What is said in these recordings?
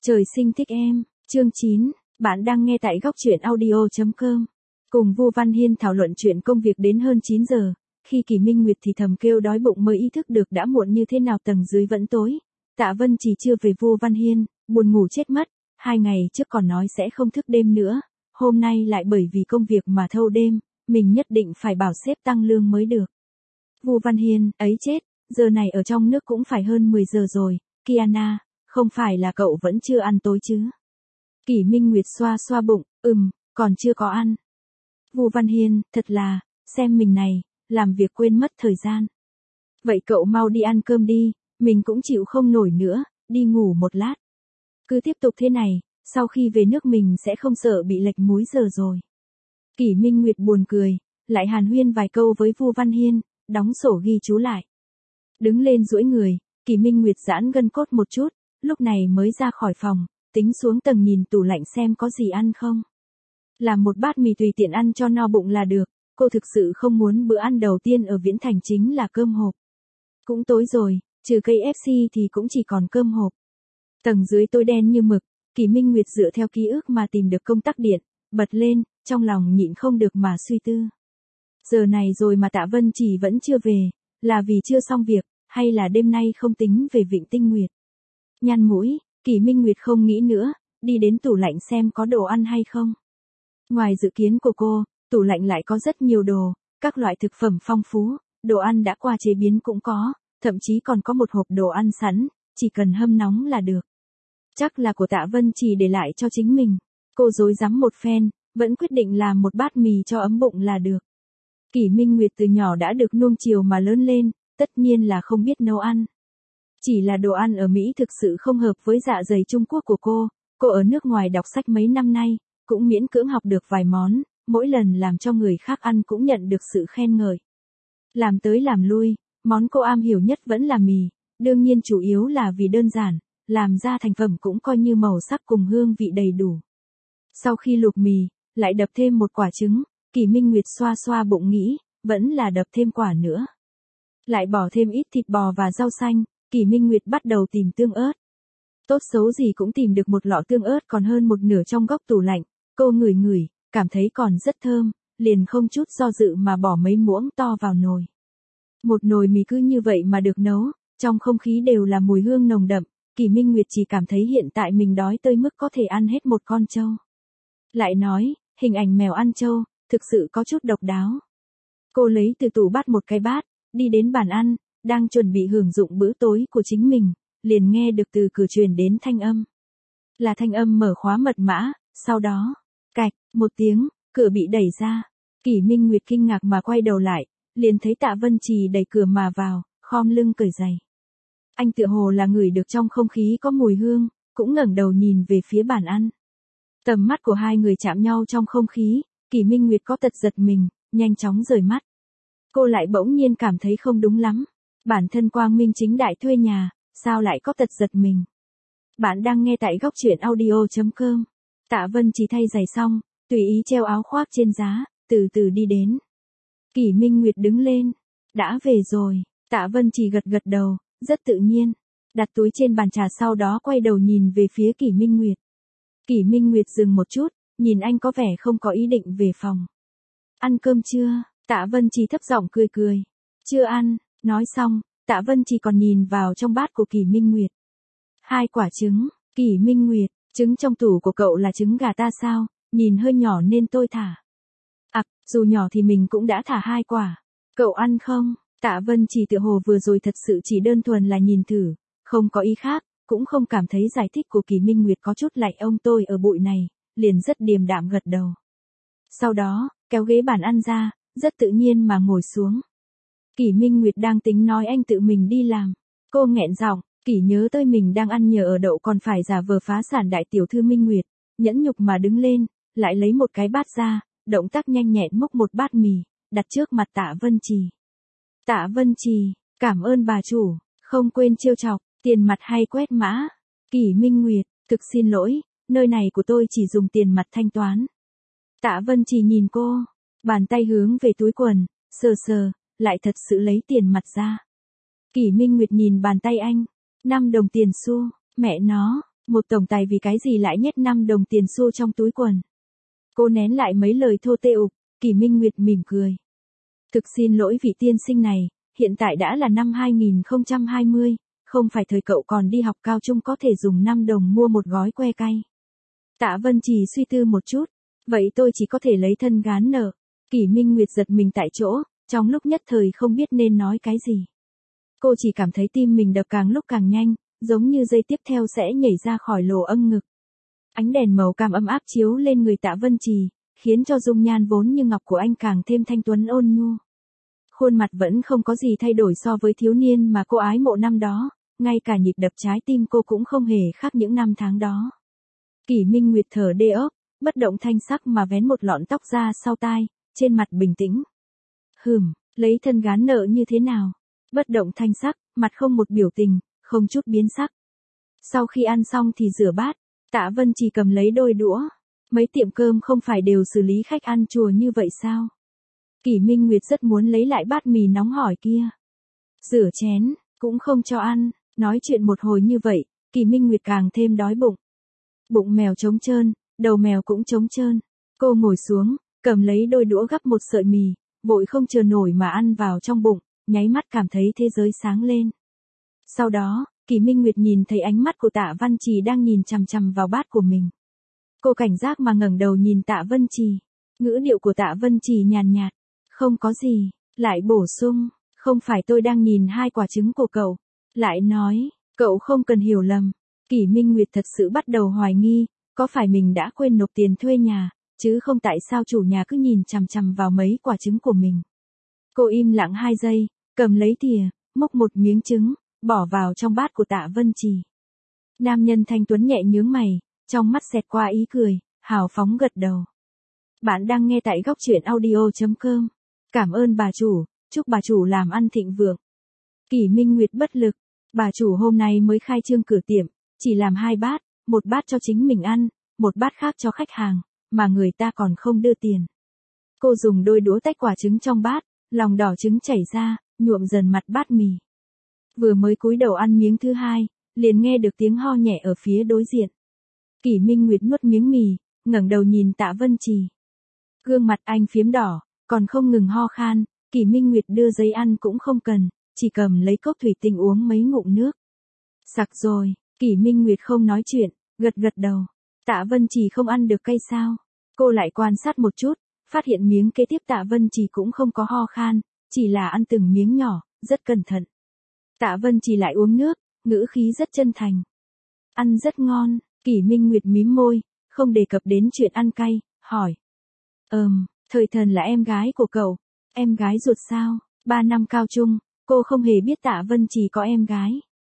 Trời sinh thích em, chương 9, bạn đang nghe tại góc truyện audio.com. Cùng Vu Văn Hiên thảo luận chuyện công việc đến hơn 9 giờ, khi Kỳ Minh Nguyệt thì thầm kêu đói bụng mới ý thức được đã muộn như thế nào, tầng dưới vẫn tối. Tạ Vân Chỉ chưa về, Vu Văn Hiên buồn ngủ chết mất, 2 ngày trước còn nói sẽ không thức đêm nữa, hôm nay lại bởi vì công việc mà thâu đêm, mình nhất định phải bảo sếp tăng lương mới được. Vu Văn Hiên, ấy chết, giờ này ở trong nước cũng phải hơn 10 giờ rồi, Kiana, không phải là cậu vẫn chưa ăn tối chứ? Kỷ Minh Nguyệt xoa xoa bụng, còn chưa có ăn. Vu Văn Hiên, thật là, xem mình này, làm việc quên mất thời gian. Vậy cậu mau đi ăn cơm đi, mình cũng chịu không nổi nữa, đi ngủ một lát. Cứ tiếp tục thế này, sau khi về nước mình sẽ không sợ bị lệch múi giờ rồi. Kỷ Minh Nguyệt buồn cười, lại hàn huyên vài câu với Vu Văn Hiên, đóng sổ ghi chú lại. Đứng lên duỗi người, Kỷ Minh Nguyệt giãn gân cốt một chút, lúc này mới ra khỏi phòng, tính xuống tầng nhìn tủ lạnh xem có gì ăn không. Làm một bát mì tùy tiện ăn cho no bụng là được, cô thực sự không muốn bữa ăn đầu tiên ở Viễn Thành chính là cơm hộp. Cũng tối rồi, trừ KFC thì cũng chỉ còn cơm hộp. Tầng dưới tối đen như mực, Kỷ Minh Nguyệt dựa theo ký ức mà tìm được công tắc điện, bật lên, trong lòng nhịn không được mà suy tư. Giờ này rồi mà Tạ Vân Chỉ vẫn chưa về, là vì chưa xong việc, hay là đêm nay không tính về Vịnh Tinh Nguyệt. Nhăn mũi, Kỷ Minh Nguyệt không nghĩ nữa, đi đến tủ lạnh xem có đồ ăn hay không. Ngoài dự kiến của cô, tủ lạnh lại có rất nhiều đồ, các loại thực phẩm phong phú, đồ ăn đã qua chế biến cũng có, thậm chí còn có một hộp đồ ăn sẵn, chỉ cần hâm nóng là được. Chắc là của Tạ Vân Chỉ để lại cho chính mình. Cô rối rắm một phen, vẫn quyết định làm một bát mì cho ấm bụng là được. Kỷ Minh Nguyệt từ nhỏ đã được nuông chiều mà lớn lên, tất nhiên là không biết nấu ăn. Chỉ là đồ ăn ở Mỹ thực sự không hợp với dạ dày Trung Quốc của cô ở nước ngoài đọc sách mấy năm nay, cũng miễn cưỡng học được vài món, mỗi lần làm cho người khác ăn cũng nhận được sự khen ngợi. Làm tới làm lui, món cô am hiểu nhất vẫn là mì, đương nhiên chủ yếu là vì đơn giản, làm ra thành phẩm cũng coi như màu sắc cùng hương vị đầy đủ. Sau khi luộc mì, lại đập thêm một quả trứng, Kỷ Minh Nguyệt xoa xoa bụng nghĩ, vẫn là đập thêm quả nữa. Lại bỏ thêm ít thịt bò và rau xanh, Kỷ Minh Nguyệt bắt đầu tìm tương ớt. Tốt xấu gì cũng tìm được một lọ tương ớt còn hơn một nửa trong góc tủ lạnh, cô ngửi ngửi, cảm thấy còn rất thơm, liền không chút do dự mà bỏ mấy muỗng to vào nồi. Một nồi mì cứ như vậy mà được nấu, trong không khí đều là mùi hương nồng đậm, Kỷ Minh Nguyệt chỉ cảm thấy hiện tại mình đói tới mức có thể ăn hết một con trâu. Lại nói, hình ảnh mèo ăn trâu, thực sự có chút độc đáo. Cô lấy từ tủ bắt một cái bát, đi đến bàn ăn, đang chuẩn bị hưởng dụng bữa tối của chính mình, liền nghe được từ cửa truyền đến thanh âm. Là thanh âm mở khóa mật mã, sau đó, cạch, một tiếng, cửa bị đẩy ra. Kỷ Minh Nguyệt kinh ngạc mà quay đầu lại, liền thấy Tạ Vân Chỉ đẩy cửa mà vào, khom lưng cởi giày. Anh tựa hồ là ngửi được trong không khí có mùi hương, cũng ngẩng đầu nhìn về phía bàn ăn. Tầm mắt của hai người chạm nhau trong không khí, Kỷ Minh Nguyệt có tật giật mình, nhanh chóng rời mắt. Cô lại bỗng nhiên cảm thấy không đúng lắm. Bản thân quang minh chính đại thuê nhà, sao lại có tật giật mình. Bạn đang nghe tại góc truyện audio.com. Tạ Vân Chỉ thay giày xong, tùy ý treo áo khoác trên giá, từ từ đi đến. Kỷ Minh Nguyệt đứng lên. Đã về rồi, Tạ Vân Chỉ gật gật đầu, rất tự nhiên. Đặt túi trên bàn trà sau đó quay đầu nhìn về phía Kỷ Minh Nguyệt. Kỷ Minh Nguyệt dừng một chút, nhìn anh có vẻ không có ý định về phòng. Ăn cơm chưa? Tạ Vân Chỉ thấp giọng cười cười. Chưa ăn, nói xong, Tạ Vân Chỉ còn nhìn vào trong bát của Kỷ Minh Nguyệt. 2 quả trứng, Kỷ Minh Nguyệt, trứng trong tủ của cậu là trứng gà ta sao, nhìn hơi nhỏ nên tôi thả. Dù nhỏ thì mình cũng đã thả 2 quả. Cậu ăn không? Tạ Vân Chỉ tựa hồ vừa rồi thật sự chỉ đơn thuần là nhìn thử, không có ý khác, cũng không cảm thấy giải thích của Kỷ Minh Nguyệt có chút lạnh ông tôi ở bụi này, liền rất điềm đạm gật đầu. Sau đó, kéo ghế bàn ăn ra, rất tự nhiên mà ngồi xuống. Kỷ Minh Nguyệt đang tính nói anh tự mình đi làm. Cô nghẹn giọng, Kỷ nhớ tới mình đang ăn nhờ ở đậu còn phải giả vờ phá sản đại tiểu thư Minh Nguyệt, nhẫn nhục mà đứng lên, lại lấy một cái bát ra, động tác nhanh nhẹn múc một bát mì, đặt trước mặt Tạ Vân Chỉ. Tạ Vân Chỉ, cảm ơn bà chủ, không quên trêu chọc, tiền mặt hay quét mã. Kỷ Minh Nguyệt, thực xin lỗi, nơi này của tôi chỉ dùng tiền mặt thanh toán. Tạ Vân Chỉ nhìn cô, bàn tay hướng về túi quần, sờ sờ, lại thật sự lấy tiền mặt ra. Kỷ Minh Nguyệt nhìn bàn tay anh, 5 đồng tiền xu, mẹ nó, Một tổng tài vì cái gì lại nhét 5 đồng tiền xu trong túi quần. Cô nén lại mấy lời thô tê ục, Kỷ Minh Nguyệt mỉm cười. Thực xin lỗi vị tiên sinh này, hiện tại đã là năm 2020, không phải thời cậu còn đi học cao trung có thể dùng 5 đồng mua một gói que cay. Tạ Vân Trì suy tư một chút, vậy tôi chỉ có thể lấy thân gán nợ. Kỷ Minh Nguyệt giật mình tại chỗ, trong lúc nhất thời không biết nên nói cái gì. Cô chỉ cảm thấy tim mình đập càng lúc càng nhanh, giống như giây tiếp theo sẽ nhảy ra khỏi lỗ âm ngực. Ánh đèn màu cam ấm áp chiếu lên người Tạ Vân Trì, khiến cho dung nhan vốn như ngọc của anh càng thêm thanh tuấn ôn nhu. Khuôn mặt vẫn không có gì thay đổi so với thiếu niên mà cô ái mộ năm đó, ngay cả nhịp đập trái tim cô cũng không hề khác những năm tháng đó. Kỷ Minh Nguyệt thở đê ốc, bất động thanh sắc mà vén một lọn tóc ra sau tai, trên mặt bình tĩnh. Lấy thân gán nợ như thế nào? Bất động thanh sắc, mặt không một biểu tình, không chút biến sắc. Sau khi ăn xong thì rửa bát, Tạ Vân Trì cầm lấy đôi đũa. Mấy tiệm cơm không phải đều xử lý khách ăn chùa như vậy sao? Kỷ Minh Nguyệt rất muốn lấy lại bát mì nóng hổi kia. Rửa chén, cũng không cho ăn, nói chuyện một hồi như vậy, Kỷ Minh Nguyệt càng thêm đói bụng. Bụng mèo trống trơn, đầu mèo cũng trống trơn. Cô ngồi xuống, cầm lấy đôi đũa gắp một sợi mì, vội không chờ nổi mà ăn vào trong bụng, nháy mắt cảm thấy thế giới sáng lên. Sau đó, Kỷ Minh Nguyệt nhìn thấy ánh mắt của Tạ Văn Trì đang nhìn chằm chằm vào bát của mình. Cô cảnh giác mà ngẩng đầu nhìn Tạ Vân Trì. Ngữ điệu của Tạ Vân Trì nhàn nhạt. Không có gì, lại bổ sung, không phải tôi đang nhìn 2 quả trứng của cậu. Lại nói, cậu không cần hiểu lầm. Kỷ Minh Nguyệt thật sự bắt đầu hoài nghi, có phải mình đã quên nộp tiền thuê nhà, chứ không tại sao chủ nhà cứ nhìn chằm chằm vào mấy quả trứng của mình. Cô im lặng 2 giây, cầm lấy thìa, múc một miếng trứng, bỏ vào trong bát của Tạ Vân Trì. Nam nhân thanh tuấn nhẹ nhướng mày, trong mắt xẹt qua ý cười, hào phóng gật đầu. Bạn đang nghe tại góc truyện audio.com. Cảm ơn bà chủ, chúc bà chủ làm ăn thịnh vượng. Kỷ Minh Nguyệt bất lực, bà chủ hôm nay mới khai trương cửa tiệm, chỉ làm 2 bát, một bát cho chính mình ăn, một bát khác cho khách hàng, mà người ta còn không đưa tiền. Cô dùng đôi đũa tách quả trứng trong bát, lòng đỏ trứng chảy ra, nhuộm dần mặt bát mì. Vừa mới cúi đầu ăn miếng thứ 2, liền nghe được tiếng ho nhẹ ở phía đối diện. Kỷ Minh Nguyệt nuốt miếng mì, ngẩng đầu nhìn Tạ Vân Trì. Gương mặt anh phiếm đỏ, còn không ngừng ho khan, Kỷ Minh Nguyệt đưa giấy ăn cũng không cần, chỉ cầm lấy cốc thủy tinh uống mấy ngụm nước. Sặc rồi, Kỷ Minh Nguyệt không nói chuyện, gật gật đầu. Tạ Vân Trì không ăn được cay sao? Cô lại quan sát một chút, phát hiện miếng kế tiếp Tạ Vân Trì cũng không có ho khan, chỉ là ăn từng miếng nhỏ, rất cẩn thận. Tạ Vân Trì lại uống nước, ngữ khí rất chân thành. Ăn rất ngon, Kỷ Minh Nguyệt mím môi, không đề cập đến chuyện ăn cay, hỏi. Thời Thần là em gái của cậu, em gái ruột sao? 3 năm cao trung, cô không hề biết Tạ Vân Trì có em gái.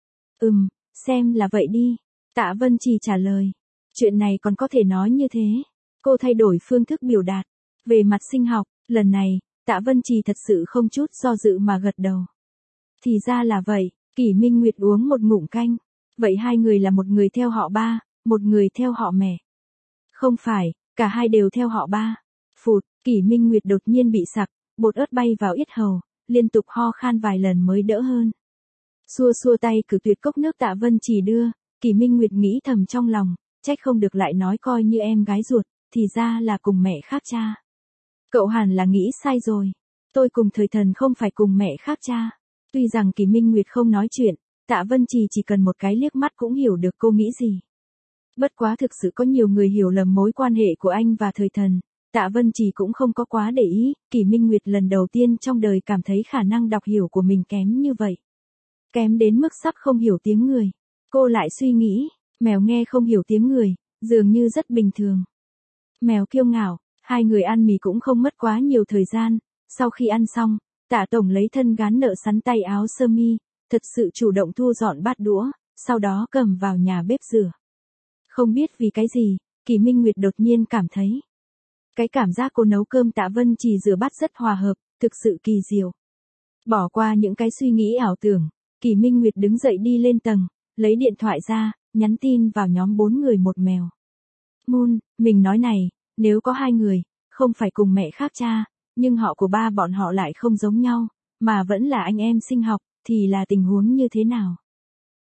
Xem là vậy đi, Tạ Vân Trì trả lời. Chuyện này còn có thể nói như thế. Cô thay đổi phương thức biểu đạt. Về mặt sinh học, lần này, Tạ Vân Trì thật sự không chút do dự mà gật đầu. Thì ra là vậy, Kỷ Minh Nguyệt uống một ngụm canh. Vậy 2 người là một người theo họ Ba, một người theo họ Mẹ. Không phải, cả hai đều theo họ Ba. Phụt, Kỷ Minh Nguyệt đột nhiên bị sặc, bột ớt bay vào yết hầu, liên tục ho khan vài lần mới đỡ hơn. Xua xua tay cử tuyệt cốc nước Tạ Vân Trì đưa, Kỷ Minh Nguyệt nghĩ thầm trong lòng, trách không được lại nói coi như em gái ruột, thì ra là cùng mẹ khác cha. Cậu hẳn là nghĩ sai rồi. Tôi cùng Thời Thần không phải cùng mẹ khác cha. Tuy rằng Kỷ Minh Nguyệt không nói chuyện, Tạ Vân Trì chỉ cần một cái liếc mắt cũng hiểu được cô nghĩ gì. Bất quá thực sự có nhiều người hiểu lầm mối quan hệ của anh và Thời Thần. Tạ Vân Trì cũng không có quá để ý, Kỷ Minh Nguyệt lần đầu tiên trong đời cảm thấy khả năng đọc hiểu của mình kém như vậy. Kém đến mức sắp không hiểu tiếng người. Cô lại suy nghĩ, mèo nghe không hiểu tiếng người, dường như rất bình thường. Mèo kiêu ngạo, 2 người ăn mì cũng không mất quá nhiều thời gian, sau khi ăn xong, Tạ Tổng lấy thân gán nợ sắn tay áo sơ mi, thật sự chủ động thu dọn bát đũa, sau đó cầm vào nhà bếp rửa. Không biết vì cái gì, Kỷ Minh Nguyệt đột nhiên cảm thấy. Cái cảm giác cô nấu cơm Tạ Vân Trì rửa bát rất hòa hợp, thực sự kỳ diệu. Bỏ qua những cái suy nghĩ ảo tưởng, Kỷ Minh Nguyệt đứng dậy đi lên tầng, lấy điện thoại ra, nhắn tin vào nhóm 4 người một mèo. Moon, mình nói này, nếu có 2 người, không phải cùng mẹ khác cha, nhưng họ của ba bọn họ lại không giống nhau, mà vẫn là anh em sinh học, thì là tình huống như thế nào?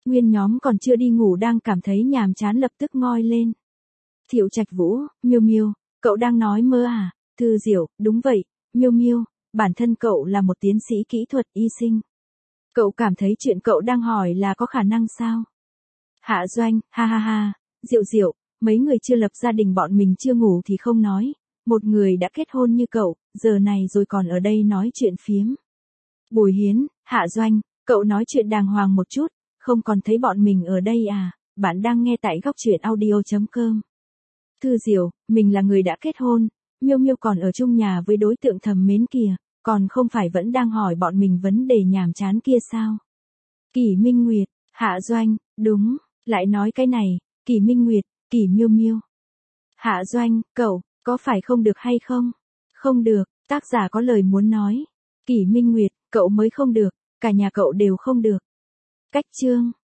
Nguyên nhóm còn chưa đi ngủ đang cảm thấy nhàm chán lập tức ngoi lên. Thiệu Trạch Vũ, Miêu Miêu, cậu đang nói mơ à? Thư Diệu, đúng vậy, Miêu Miêu, bản thân cậu là một tiến sĩ kỹ thuật y sinh. Cậu cảm thấy chuyện cậu đang hỏi là có khả năng sao? Hạ Doanh, ha ha ha, Diệu Diệu, mấy người chưa lập gia đình bọn mình chưa ngủ thì không nói, một người đã kết hôn như cậu, giờ này rồi còn ở đây nói chuyện phiếm. Bùi Hiến, Hạ Doanh, cậu nói chuyện đàng hoàng một chút, không còn thấy bọn mình ở đây à? Bạn đang nghe tại góc truyện audio.com. Thư Diệu, mình là người đã kết hôn, Miêu Miêu còn ở chung nhà với đối tượng thầm mến kìa, còn không phải vẫn đang hỏi bọn mình vấn đề nhàm chán kia sao? Kỷ Minh Nguyệt, Hạ Doanh, đúng, lại nói cái này, Kỷ Minh Nguyệt, Kỷ Miêu Miêu. Hạ Doanh, cậu, có phải không được hay không? Không được, tác giả có lời muốn nói. Kỷ Minh Nguyệt, cậu mới không được, cả nhà cậu đều không được. Cách chương